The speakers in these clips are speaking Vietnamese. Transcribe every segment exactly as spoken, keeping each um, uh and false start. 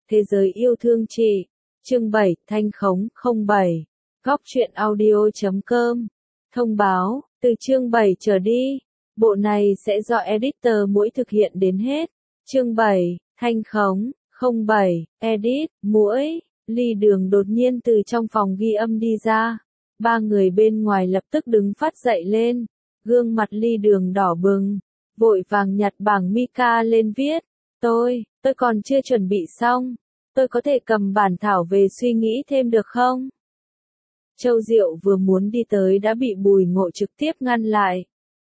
Thế giới yêu thương chị. Chương bảy, Thanh Khống, không bảy. Góc truyện audio chấm com. Thông báo, từ chương bảy trở đi, bộ này sẽ do editor Muỗi thực hiện đến hết. Chương bảy, Thanh Khống, không bảy, edit, Muỗi. Ly Đường đột nhiên từ trong phòng ghi âm đi ra. Ba người bên ngoài lập tức đứng phát dậy lên. Gương mặt Ly Đường đỏ bừng. Vội vàng nhặt bảng mica lên viết. Tôi, tôi còn chưa chuẩn bị xong. Tôi có thể cầm bản thảo về suy nghĩ thêm được không? Châu Diệu vừa muốn đi tới đã bị Bùi Ngộ trực tiếp ngăn lại.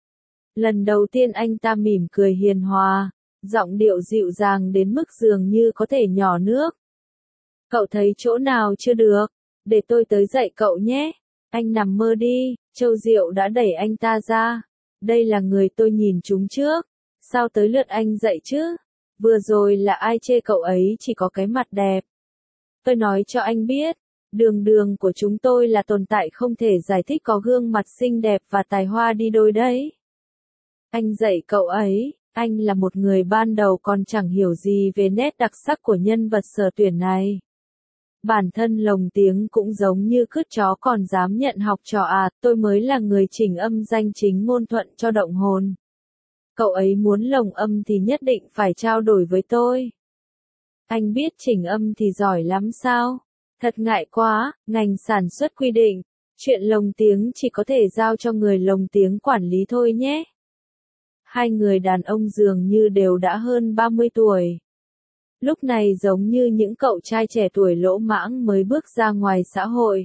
Lần đầu tiên anh ta mỉm cười hiền hòa, giọng điệu dịu dàng đến mức dường như có thể nhỏ nước. Cậu thấy chỗ nào chưa được? Để tôi tới dạy cậu nhé. Anh nằm mơ đi, Châu Diệu đã đẩy anh ta ra. Đây là người tôi nhìn chúng trước. Sao tới lượt anh dạy chứ? Vừa rồi là ai chê cậu ấy chỉ có cái mặt đẹp. Tôi nói cho anh biết, đường đường của chúng tôi là tồn tại không thể giải thích có gương mặt xinh đẹp và tài hoa đi đôi đấy. Anh dạy cậu ấy, anh là một người ban đầu còn chẳng hiểu gì về nét đặc sắc của nhân vật sở tuyển này. Bản thân lồng tiếng cũng giống như cứt chó còn dám nhận học trò à, tôi mới là người chỉnh âm danh chính ngôn thuận cho động hồn. Cậu ấy muốn lồng âm thì nhất định phải trao đổi với tôi. Anh biết chỉnh âm thì giỏi lắm sao? Thật ngại quá, ngành sản xuất quy định, chuyện lồng tiếng chỉ có thể giao cho người lồng tiếng quản lý thôi nhé. Hai người đàn ông dường như đều đã hơn ba mươi tuổi. Lúc này giống như những cậu trai trẻ tuổi lỗ mãng mới bước ra ngoài xã hội.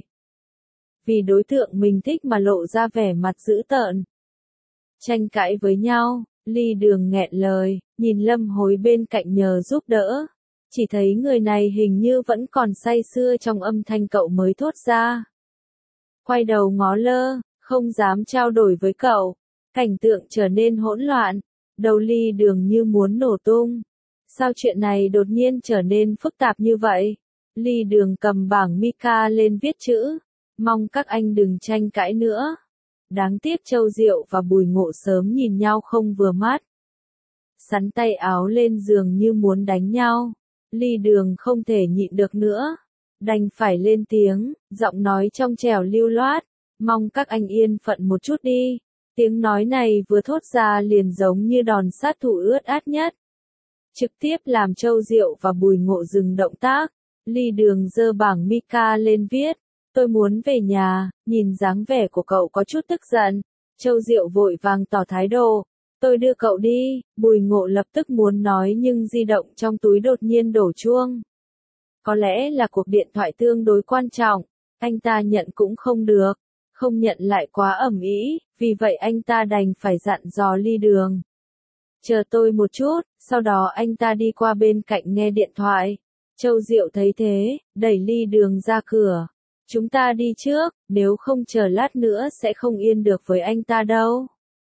Vì đối tượng mình thích mà lộ ra vẻ mặt dữ tợn. Tranh cãi với nhau, Ly Đường nghẹn lời, nhìn Lâm Hối bên cạnh nhờ giúp đỡ. Chỉ thấy người này hình như vẫn còn say sưa trong âm thanh cậu mới thốt ra. Quay đầu ngó lơ, không dám trao đổi với cậu. Cảnh tượng trở nên hỗn loạn, đầu Ly Đường như muốn nổ tung. Sao chuyện này đột nhiên trở nên phức tạp như vậy? Ly Đường cầm bảng mica lên viết chữ. Mong các anh đừng tranh cãi nữa. Đáng tiếc Châu Diệu và Bùi Ngộ sớm nhìn nhau không vừa mắt. Sắn tay áo lên giường như muốn đánh nhau. Ly Đường không thể nhịn được nữa. Đành phải lên tiếng, giọng nói trong trẻo lưu loát. Mong các anh yên phận một chút đi. Tiếng nói này vừa thốt ra liền giống như đòn sát thủ ướt át nhất. Trực tiếp làm Châu Diệu và Bùi Ngộ dừng động tác. Ly Đường giơ bảng mica lên viết. Tôi muốn về nhà, nhìn dáng vẻ của cậu có chút tức giận. Châu Diệu vội vàng tỏ thái độ. Tôi đưa cậu đi, Bùi Ngộ lập tức muốn nói nhưng di động trong túi đột nhiên đổ chuông. Có lẽ là cuộc điện thoại tương đối quan trọng, anh ta nhận cũng không được, không nhận lại quá ầm ĩ, vì vậy anh ta đành phải dặn dò Ly Đường. Chờ tôi một chút, sau đó anh ta đi qua bên cạnh nghe điện thoại. Châu Diệu thấy thế, đẩy Ly Đường ra cửa. Chúng ta đi trước, nếu không chờ lát nữa sẽ không yên được với anh ta đâu.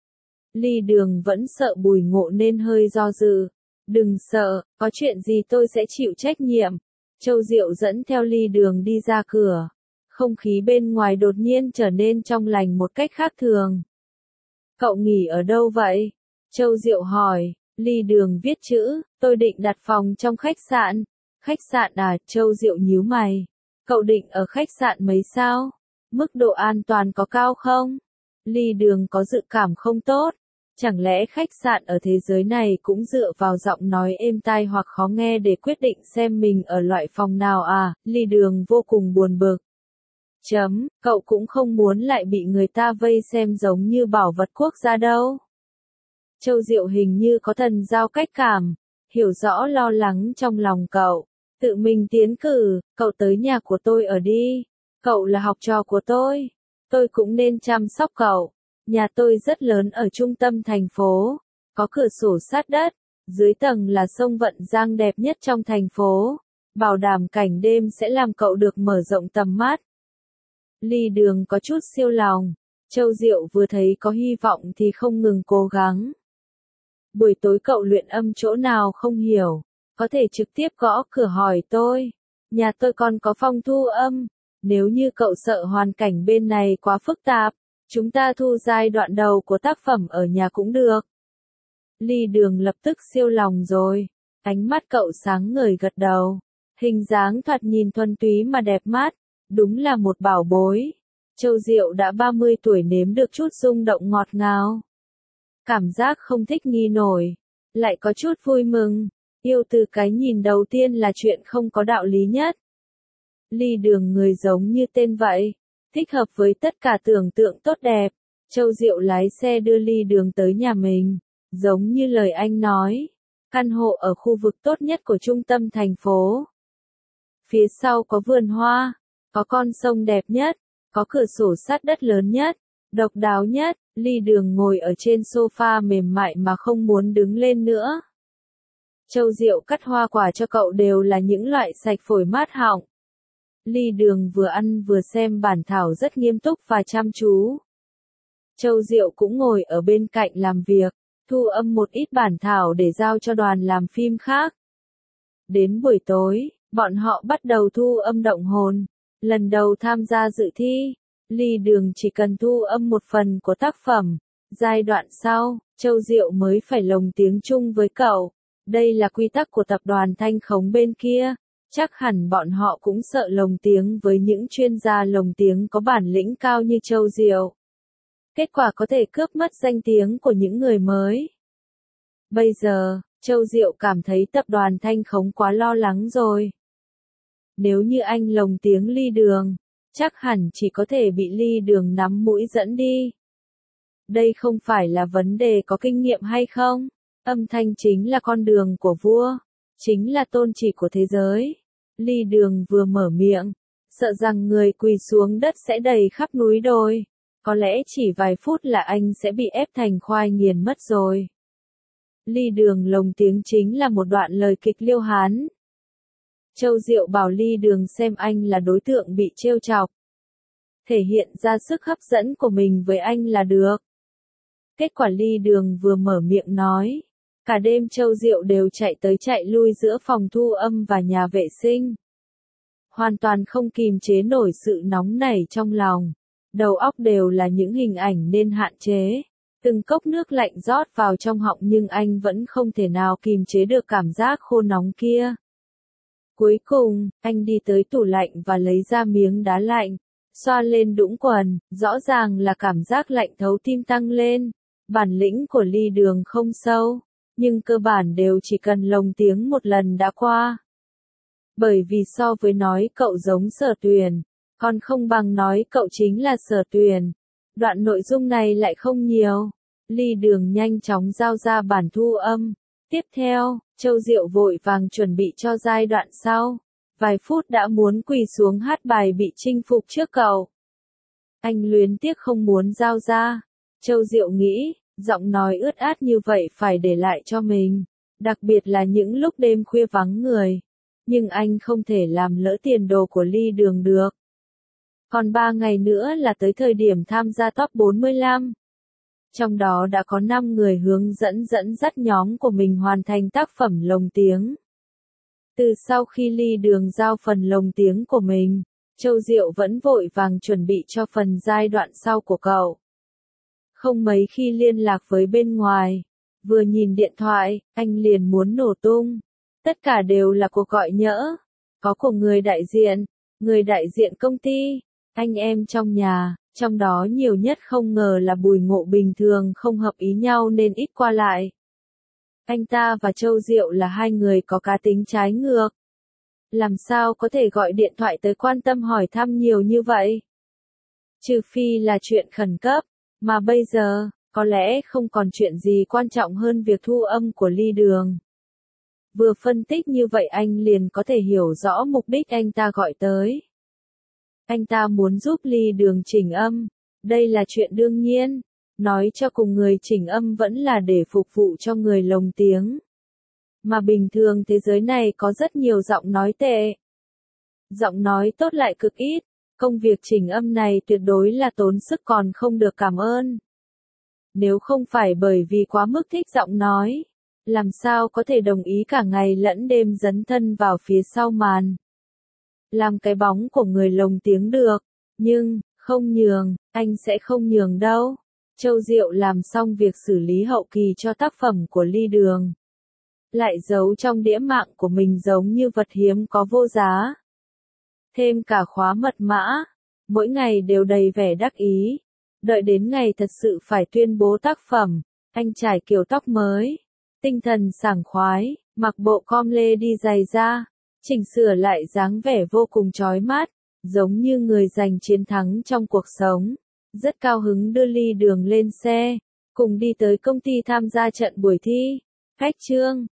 Ly Đường vẫn sợ Bùi Ngộ nên hơi do dự. Đừng sợ, có chuyện gì tôi sẽ chịu trách nhiệm. Châu Diệu dẫn theo Ly Đường đi ra cửa. Không khí bên ngoài đột nhiên trở nên trong lành một cách khác thường. Cậu nghỉ ở đâu vậy? Châu Diệu hỏi. Ly Đường viết chữ, tôi định đặt phòng trong khách sạn. Khách sạn à? Châu Diệu nhíu mày. Cậu định ở khách sạn mấy sao? Mức độ an toàn có cao không? Ly Đường có dự cảm không tốt. Chẳng lẽ khách sạn ở thế giới này cũng dựa vào giọng nói êm tai hoặc khó nghe để quyết định xem mình ở loại phòng nào à? Ly Đường vô cùng buồn bực. Chấm, cậu cũng không muốn lại bị người ta vây xem giống như bảo vật quốc gia đâu. Châu Diệu hình như có thần giao cách cảm, hiểu rõ lo lắng trong lòng cậu. Tự mình tiến cử, cậu tới nhà của tôi ở đi. Cậu là học trò của tôi. Tôi cũng nên chăm sóc cậu. Nhà tôi rất lớn ở trung tâm thành phố. Có cửa sổ sát đất. Dưới tầng là sông Vận Giang đẹp nhất trong thành phố. Bảo đảm cảnh đêm sẽ làm cậu được mở rộng tầm mắt. Ly Đường có chút siêu lòng. Châu Diệu vừa thấy có hy vọng thì không ngừng cố gắng. Buổi tối cậu luyện âm chỗ nào không hiểu. Có thể trực tiếp gõ cửa hỏi tôi. Nhà tôi còn có phòng thu âm. Nếu như cậu sợ hoàn cảnh bên này quá phức tạp, chúng ta thu giai đoạn đầu của tác phẩm ở nhà cũng được. Ly Đường lập tức siêu lòng rồi. Ánh mắt cậu sáng ngời gật đầu. Hình dáng thoạt nhìn thuần túy mà đẹp mắt, đúng là một bảo bối. Châu Diệu đã ba mươi tuổi nếm được chút rung động ngọt ngào. Cảm giác không thích nghi nổi, lại có chút vui mừng. Yêu từ cái nhìn đầu tiên là chuyện không có đạo lý nhất. Ly Đường người giống như tên vậy, thích hợp với tất cả tưởng tượng tốt đẹp. Châu Diệu lái xe đưa Ly Đường tới nhà mình, giống như lời anh nói. Căn hộ ở khu vực tốt nhất của trung tâm thành phố. Phía sau có vườn hoa, có con sông đẹp nhất, có cửa sổ sát đất lớn nhất, độc đáo nhất. Ly Đường ngồi ở trên sofa mềm mại mà không muốn đứng lên nữa. Châu Diệu cắt hoa quả cho cậu đều là những loại sạch phổi mát họng. Ly Đường vừa ăn vừa xem bản thảo rất nghiêm túc và chăm chú. Châu Diệu cũng ngồi ở bên cạnh làm việc, thu âm một ít bản thảo để giao cho đoàn làm phim khác. Đến buổi tối, bọn họ bắt đầu thu âm Động Hồn. Lần đầu tham gia dự thi, Ly Đường chỉ cần thu âm một phần của tác phẩm. Giai đoạn sau, Châu Diệu mới phải lồng tiếng chung với cậu. Đây là quy tắc của tập đoàn Thanh Khống bên kia. Chắc hẳn bọn họ cũng sợ lồng tiếng với những chuyên gia lồng tiếng có bản lĩnh cao như Châu Diệu. Kết quả có thể cướp mất danh tiếng của những người mới. Bây giờ, Châu Diệu cảm thấy tập đoàn Thanh Khống quá lo lắng rồi. Nếu như anh lồng tiếng Ly Đường, chắc hẳn chỉ có thể bị Ly Đường nắm mũi dẫn đi. Đây không phải là vấn đề có kinh nghiệm hay không. Âm thanh chính là con đường của vua, chính là tôn chỉ của thế giới. Ly Đường vừa mở miệng, sợ rằng người quỳ xuống đất sẽ đầy khắp núi đồi. Có lẽ chỉ vài phút là anh sẽ bị ép thành khoai nghiền mất rồi. Ly Đường lồng tiếng chính là một đoạn lời kịch Liêu Hán. Châu Diệu bảo Ly Đường xem anh là đối tượng bị trêu chọc. Thể hiện ra sức hấp dẫn của mình với anh là được. Kết quả Ly Đường vừa mở miệng nói. Cả đêm Châu Diệu đều chạy tới chạy lui giữa phòng thu âm và nhà vệ sinh. Hoàn toàn không kìm chế nổi sự nóng nảy trong lòng. Đầu óc đều là những hình ảnh nên hạn chế. Từng cốc nước lạnh rót vào trong họng nhưng anh vẫn không thể nào kìm chế được cảm giác khô nóng kia. Cuối cùng, anh đi tới tủ lạnh và lấy ra miếng đá lạnh, xoa lên đũng quần, rõ ràng là cảm giác lạnh thấu tim tăng lên. Bản lĩnh của Ly Đường không sâu, nhưng cơ bản đều chỉ cần lồng tiếng một lần đã qua. Bởi vì so với nói cậu giống Sở Tuyền, còn không bằng nói cậu chính là Sở Tuyền. Đoạn nội dung này lại không nhiều. Ly Đường nhanh chóng giao ra bản thu âm. Tiếp theo, Châu Diệu vội vàng chuẩn bị cho giai đoạn sau. Vài phút đã muốn quỳ xuống hát bài bị chinh phục trước cậu. Anh luyến tiếc không muốn giao ra. Châu Diệu nghĩ, giọng nói ướt át như vậy phải để lại cho mình. Đặc biệt là những lúc đêm khuya vắng người. Nhưng anh không thể làm lỡ tiền đồ của Ly Đường được. Còn ba ngày nữa là tới thời điểm tham gia top bốn mươi lăm. Trong đó đã có năm người hướng dẫn dẫn dắt nhóm của mình hoàn thành tác phẩm lồng tiếng. Từ sau khi Ly Đường giao phần lồng tiếng của mình, Châu Diệu vẫn vội vàng chuẩn bị cho phần giai đoạn sau của cậu. Không mấy khi liên lạc với bên ngoài, vừa nhìn điện thoại, anh liền muốn nổ tung. Tất cả đều là cuộc gọi nhỡ, có của người đại diện, người đại diện công ty, anh em trong nhà, trong đó nhiều nhất không ngờ là Bùi Ngộ bình thường không hợp ý nhau nên ít qua lại. Anh ta và Châu Diệu là hai người có cá tính trái ngược. Làm sao có thể gọi điện thoại tới quan tâm hỏi thăm nhiều như vậy? Trừ phi là chuyện khẩn cấp, mà bây giờ, có lẽ không còn chuyện gì quan trọng hơn việc thu âm của Ly Đường. Vừa phân tích như vậy anh liền có thể hiểu rõ mục đích anh ta gọi tới. Anh ta muốn giúp Ly Đường chỉnh âm, đây là chuyện đương nhiên, nói cho cùng người chỉnh âm vẫn là để phục vụ cho người lồng tiếng. Mà bình thường thế giới này có rất nhiều giọng nói tệ. Giọng nói tốt lại cực ít, công việc chỉnh âm này tuyệt đối là tốn sức còn không được cảm ơn. Nếu không phải bởi vì quá mức thích giọng nói, làm sao có thể đồng ý cả ngày lẫn đêm dấn thân vào phía sau màn. Làm cái bóng của người lồng tiếng được, nhưng, không nhường, anh sẽ không nhường đâu. Châu Diệu làm xong việc xử lý hậu kỳ cho tác phẩm của Ly Đường. lại giấu trong đĩa mạng của mình giống như vật hiếm có vô giá. Thêm cả khóa mật mã, mỗi ngày đều đầy vẻ đắc ý. Đợi đến ngày thật sự phải tuyên bố tác phẩm, anh trải kiểu tóc mới, tinh thần sảng khoái, mặc bộ com lê đi giày da, chỉnh sửa lại dáng vẻ vô cùng chói mắt, giống như người giành chiến thắng trong cuộc sống. Rất cao hứng đưa ly đường lên xe, cùng đi tới công ty tham gia trận buổi thi. Khách trương